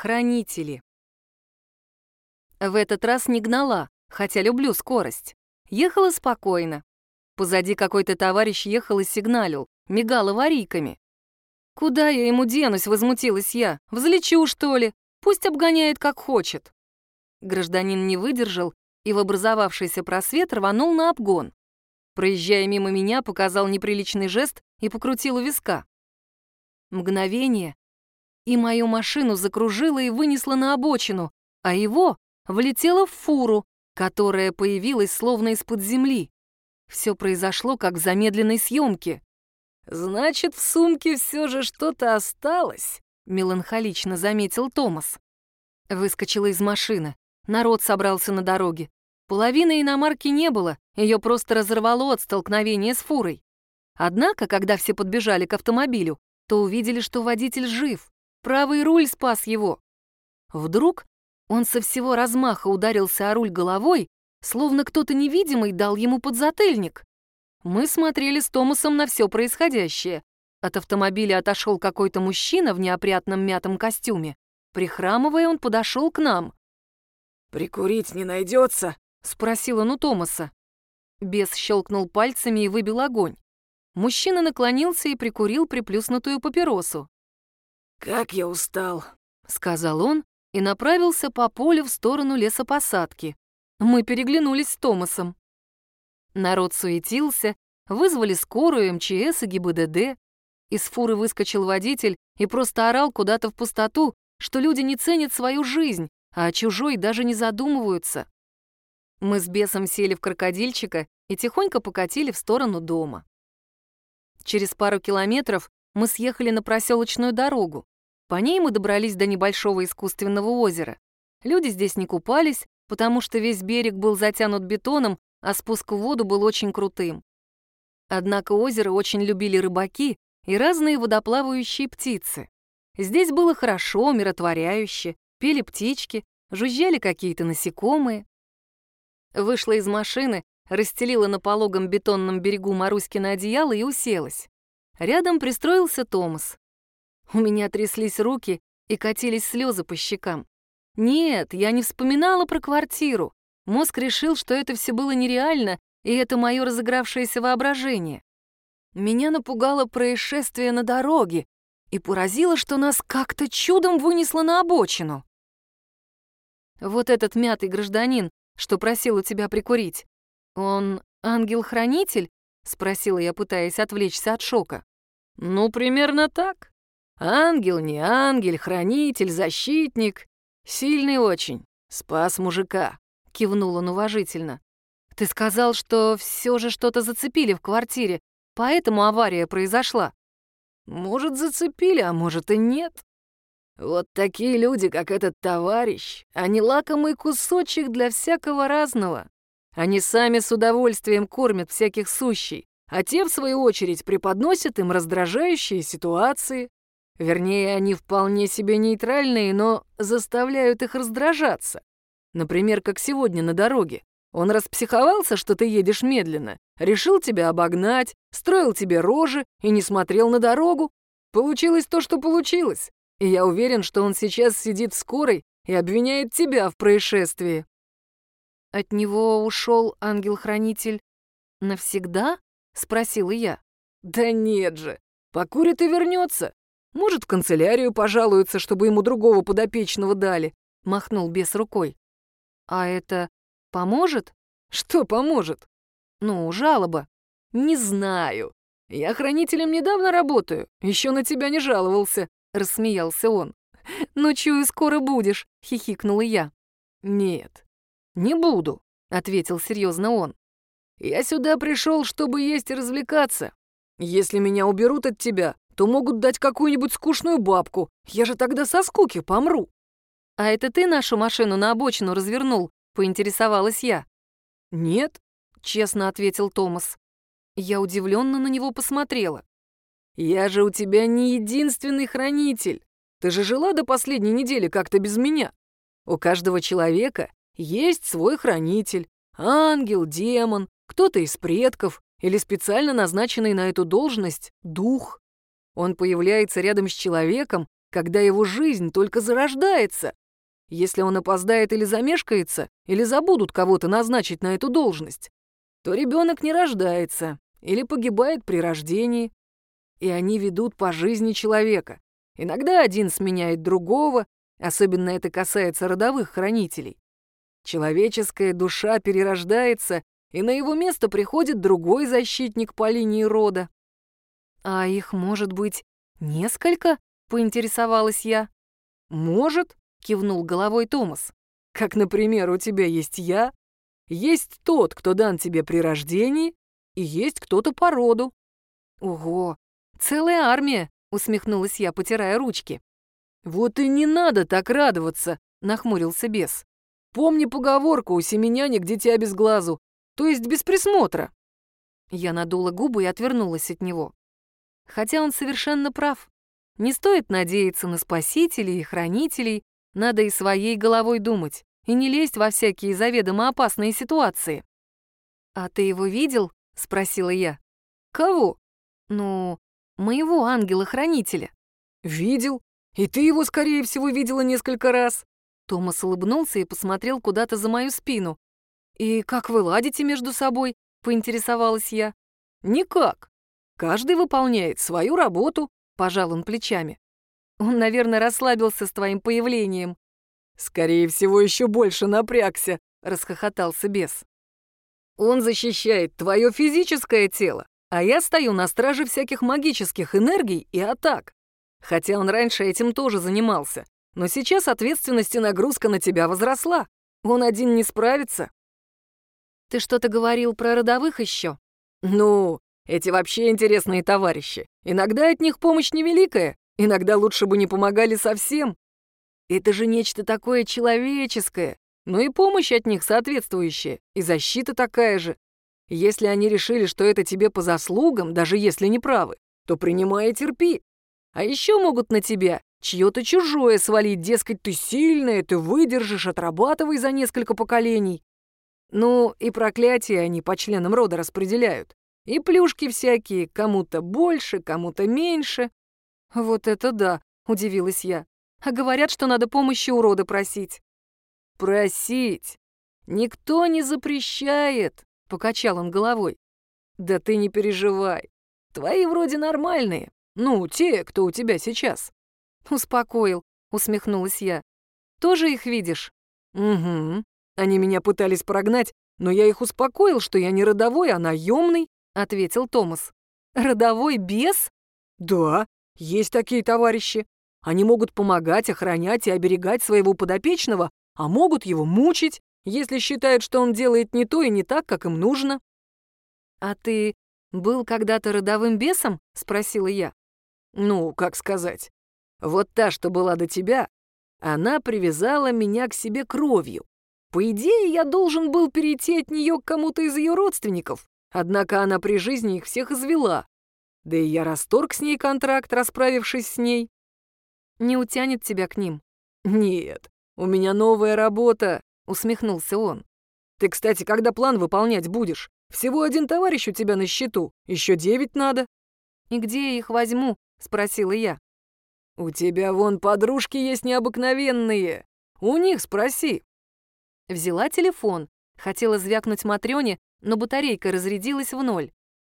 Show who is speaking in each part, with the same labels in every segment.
Speaker 1: Хранители. В этот раз не гнала, хотя люблю скорость. Ехала спокойно. Позади какой-то товарищ ехал и сигналил, мигал аварийками. «Куда я ему денусь?» — возмутилась я. «Взлечу, что ли? Пусть обгоняет, как хочет». Гражданин не выдержал и в образовавшийся просвет рванул на обгон. Проезжая мимо меня, показал неприличный жест и покрутил у виска. Мгновение, и мою машину закружило и вынесло на обочину, а его влетело в фуру, которая появилась словно из-под земли. Все произошло, как в замедленной съемке. «Значит, в сумке все же что-то осталось», — меланхолично заметил Томас. Выскочила из машины. Народ собрался на дороге. Половины иномарки не было, ее просто разорвало от столкновения с фурой. Однако, когда все подбежали к автомобилю, то увидели, что водитель жив. Правый руль спас его. Вдруг он со всего размаха ударился о руль головой, словно кто-то невидимый дал ему подзатыльник. Мы смотрели с Томасом на все происходящее. От автомобиля отошел какой-то мужчина в неопрятном мятом костюме. Прихрамывая, он подошел к нам.
Speaker 2: «Прикурить не найдется?»
Speaker 1: — спросил он у Томаса. Бес щелкнул пальцами и выбил огонь. Мужчина наклонился и прикурил приплюснутую папиросу.
Speaker 2: «Как я устал»,
Speaker 1: — сказал он и направился по полю в сторону лесопосадки. Мы переглянулись с Томасом. Народ суетился, вызвали скорую, МЧС и ГИБДД. Из фуры выскочил водитель и просто орал куда-то в пустоту, что люди не ценят свою жизнь, а о чужой даже не задумываются. Мы с бесом сели в крокодильчика и тихонько покатили в сторону дома. Через пару километров мы съехали на проселочную дорогу. По ней мы добрались до небольшого искусственного озера. Люди здесь не купались, потому что весь берег был затянут бетоном, а спуск в воду был очень крутым. Однако озеро очень любили рыбаки и разные водоплавающие птицы. Здесь было хорошо, умиротворяюще, пели птички, жужжали какие-то насекомые. Вышла из машины, расстелила на пологом бетонном берегу Маруськино одеяло и уселась. Рядом пристроился Томас. У меня тряслись руки и катились слезы по щекам. Нет, я не вспоминала про квартиру. Мозг решил, что это все было нереально, и это мое разыгравшееся воображение. Меня напугало происшествие на дороге и поразило, что нас как-то чудом вынесло на обочину. Вот этот мятый гражданин, что просил у тебя прикурить, он ангел-хранитель? Спросила я, пытаясь отвлечься от шока.
Speaker 2: «Ну, примерно так. Ангел, не ангел, хранитель, защитник. Сильный очень. Спас мужика», — кивнул он уважительно.
Speaker 1: «Ты сказал, что все же что-то зацепили в квартире, поэтому авария произошла».
Speaker 2: «Может, зацепили, а может и нет. Вот такие люди, как этот товарищ, они лакомый кусочек для всякого разного. Они сами с удовольствием кормят всяких сущий, а те, в свою очередь, преподносят им раздражающие ситуации. Вернее, они вполне себе нейтральные, но заставляют их раздражаться. Например, как сегодня на дороге. Он распсиховался, что ты едешь медленно, решил тебя обогнать, строил тебе рожи и не смотрел на дорогу. Получилось то, что получилось. И я уверен, что он сейчас сидит в скорой и обвиняет тебя в происшествии».
Speaker 1: «От него ушел ангел-хранитель навсегда?» — спросила я.
Speaker 2: «Да нет же, покурит и вернется. Может, в канцелярию пожалуется, чтобы ему другого подопечного дали», — махнул бес рукой.
Speaker 1: «А это поможет?»
Speaker 2: «Что поможет?»
Speaker 1: «Ну, жалоба».
Speaker 2: «Не знаю. Я хранителем недавно работаю, еще на тебя не жаловался», — рассмеялся он.
Speaker 1: «Ну, чую, скоро будешь», — хихикнула я.
Speaker 2: «Нет, не буду», — ответил серьезно он. «Я сюда пришел, чтобы есть и развлекаться. Если меня уберут от тебя, то могут дать какую-нибудь скучную бабку. Я же тогда со скуки помру».
Speaker 1: «А это ты нашу машину на обочину развернул?» — поинтересовалась я.
Speaker 2: «Нет»,
Speaker 1: — честно ответил Томас. Я удивленно на него посмотрела.
Speaker 2: «Я же у тебя не единственный хранитель. Ты же жила до последней недели как-то без меня. У каждого человека есть свой хранитель. Ангел, демон, кто-то из предков или специально назначенный на эту должность дух. Он появляется рядом с человеком, когда его жизнь только зарождается. Если он опоздает или замешкается, или забудут кого-то назначить на эту должность, то ребенок не рождается или погибает при рождении. И они ведут по жизни человека. Иногда один сменяет другого, особенно это касается родовых хранителей. Человеческая душа перерождается, и на его место приходит другой защитник по линии рода. «А их может быть несколько?» — поинтересовалась я. «Может», — кивнул головой Томас. «Как, например, у тебя есть я, есть тот, кто дан тебе при рождении, и есть кто-то по роду». «Ого, целая армия!» — усмехнулась я, потирая ручки. «Вот и не надо так радоваться!» — нахмурился бес. «Помни поговорку «у семеняник дитя без глазу», то есть без присмотра». Я надула губы и отвернулась от него. Хотя он совершенно прав. Не стоит надеяться на спасителей и хранителей, надо и своей головой думать, и не лезть во всякие заведомо опасные ситуации. «А ты его видел?» — спросила я. «Кого?» «Ну, моего ангела-хранителя». «Видел. И ты его, скорее всего, видела несколько раз». Томас улыбнулся и посмотрел куда-то за мою спину. «И как вы ладите между собой?» — поинтересовалась я. «Никак. Каждый выполняет свою работу», — пожал он плечами. «Он, наверное, расслабился с твоим появлением». «Скорее всего, еще больше напрягся», — расхохотался бес. «Он защищает твое физическое тело, а я стою на страже всяких магических энергий и атак. Хотя он раньше этим тоже занимался, но сейчас ответственность и нагрузка на тебя возросла. Он один не справится». «Ты что-то говорил про родовых еще?» «Ну, эти вообще интересные товарищи. Иногда от них помощь невеликая, иногда лучше бы не помогали совсем. Это же нечто такое человеческое, но и помощь от них соответствующая, и защита такая же. Если они решили, что это тебе по заслугам, даже если не правы, то принимай и терпи. А еще могут на тебя чье-то чужое свалить, дескать, ты сильная, ты выдержишь, отрабатывай за несколько поколений. Ну, и проклятия они по членам рода распределяют. И плюшки всякие, кому-то больше, кому-то меньше». «Вот это да», — удивилась я. «А говорят, что надо помощи у рода просить». «Просить? Никто не запрещает», — покачал он головой. «Да ты не переживай. Твои вроде нормальные. Ну, те, кто у тебя сейчас». «Успокоил», — усмехнулась я. «Тоже их видишь?» «Угу. Они меня пытались прогнать, но я их успокоил, что я не родовой, а наемный», — ответил Томас. «Родовой бес?» «Да, есть такие товарищи. Они могут помогать, охранять и оберегать своего подопечного, а могут его мучить, если считают, что он делает не то и не так, как им нужно». «А ты был когда-то родовым бесом?» — спросила я. «Ну, как сказать. Вот та, что была до тебя, она привязала меня к себе кровью. По идее, я должен был перейти от нее к кому-то из ее родственников, однако она при жизни их всех извела. Да и я расторг с ней контракт, расправившись с ней». «Не утянет тебя к ним?» «Нет, у меня новая работа», — усмехнулся он. «Ты, кстати, когда план выполнять будешь? Всего один товарищ у тебя на счету, еще 9 надо». «И где я их возьму?» — спросила я. «У тебя вон подружки есть необыкновенные. У них спроси». Взяла телефон, хотела звякнуть Матрёне, но батарейка разрядилась в 0.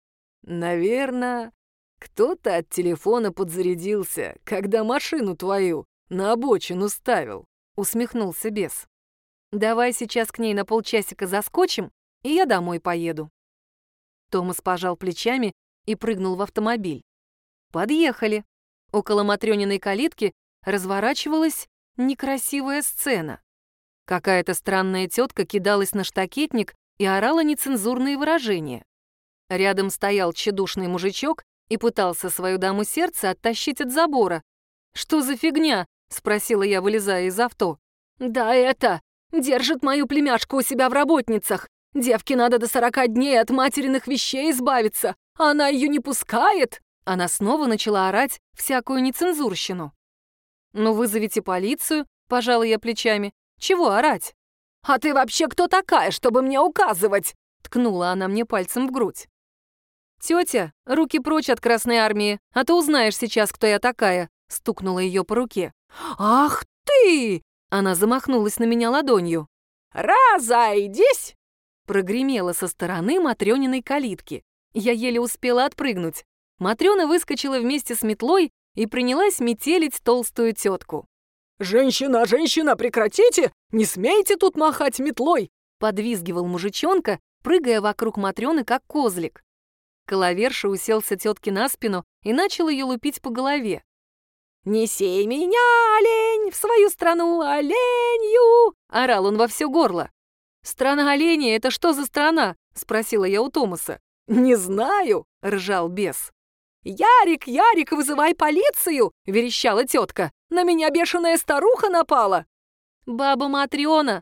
Speaker 2: «Наверное, кто-то от телефона подзарядился, когда машину твою на обочину ставил», — усмехнулся бес. «Давай сейчас к ней на полчасика заскочим, и я домой поеду». Томас пожал плечами и прыгнул в автомобиль. Подъехали. Около Матрёниной калитки разворачивалась некрасивая сцена. Какая-то странная тетка кидалась на штакетник и орала нецензурные выражения. Рядом стоял тщедушный мужичок и пытался свою даму сердца оттащить от забора. «Что за фигня?» — спросила я, вылезая из авто. «Да это! Держит мою племяшку у себя в работницах. Девке надо до 40 дней от материных вещей избавиться, а она ее не пускает!» Она снова начала орать всякую нецензурщину. «Ну, вызовите полицию», — пожала я плечами. «Чего орать?» «А ты вообще кто такая, чтобы мне указывать?» — ткнула она мне пальцем в грудь. «Тетя, руки прочь от Красной Армии, а то узнаешь сейчас, кто я такая», —
Speaker 1: стукнула ее по руке. «Ах ты!» — она замахнулась на меня ладонью.
Speaker 2: «Разойдись!»
Speaker 1: — прогремело со стороны Матрёниной калитки. Я еле успела отпрыгнуть. Матрёна выскочила вместе с метлой и принялась метелить толстую тетку.
Speaker 2: «Женщина, женщина, прекратите! Не смейте тут махать метлой!»
Speaker 1: — подвизгивал мужичонка, прыгая вокруг Матрёны, как козлик. Коловерша уселся тетке на спину и начал ее лупить по голове.
Speaker 2: «Неси меня, олень, в свою страну оленью!»
Speaker 1: — орал он во все горло. «Страна оленей — это что за страна?» — спросила я у Томаса.
Speaker 2: «Не знаю!»
Speaker 1: — ржал бес.
Speaker 2: «Ярик, Ярик, вызывай полицию!» — верещала тетка. «На меня бешеная старуха напала!»
Speaker 1: Баба Матрёна,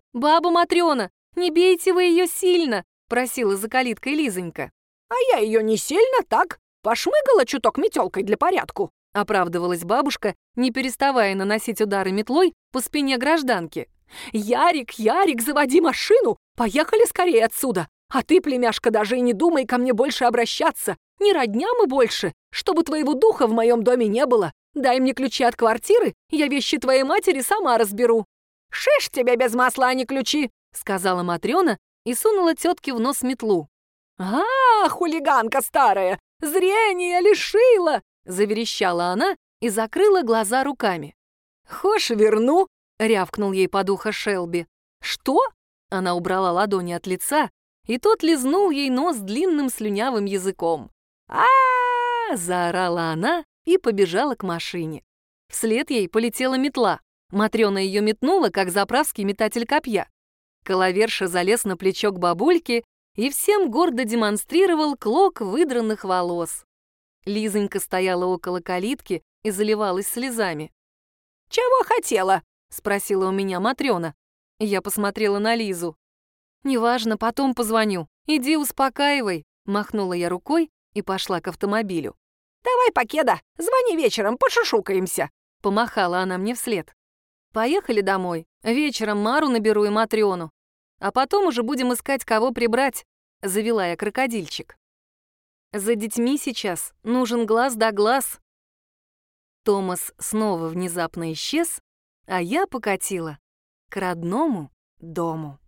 Speaker 1: не бейте вы ее сильно!» — просила за калиткой Лизонька.
Speaker 2: «А я ее не сильно так, пошмыгала чуток метелкой для порядку!»
Speaker 1: — оправдывалась бабушка, не переставая наносить удары метлой по спине гражданки.
Speaker 2: «Ярик, Ярик, заводи машину! Поехали скорее отсюда! А ты, племяшка, даже и не думай ко мне больше обращаться! Не родня мы больше! Чтобы твоего духа в моем доме не было! Дай мне ключи от квартиры, я вещи твоей матери сама разберу!» «Шиш тебе без масла, а не ключи!»
Speaker 1: — сказала Матрёна и сунула тетке в нос метлу.
Speaker 2: «А, хулиганка старая! Зрение лишила!» — заверещала она и закрыла глаза руками.
Speaker 1: «Хошь верну!» — рявкнул ей под ухо Шелби.
Speaker 2: «Что?»
Speaker 1: — она убрала ладони от лица, и тот лизнул ей нос длинным слюнявым языком.
Speaker 2: а
Speaker 1: заорала она и побежала к машине. Вслед ей полетела метла. Матрёна ее метнула, как заправский метатель копья. Коловерша залез на плечо к бабульке и всем гордо демонстрировал клок выдранных волос. Лизонька стояла около калитки и заливалась слезами.
Speaker 2: «Чего хотела?»
Speaker 1: — спросила у меня Матрёна. Я посмотрела на Лизу. «Неважно, потом позвоню. Иди успокаивай», — махнула я рукой и пошла к автомобилю.
Speaker 2: «Давай, Покеда, звони вечером, пошушукаемся»,
Speaker 1: — помахала она мне вслед. «Поехали домой. Вечером Мару наберу и Матрёну. А потом уже будем искать, кого прибрать», — завела я крокодильчик. «За детьми сейчас нужен глаз да глаз». Томас снова внезапно исчез, а я покатила к родному дому.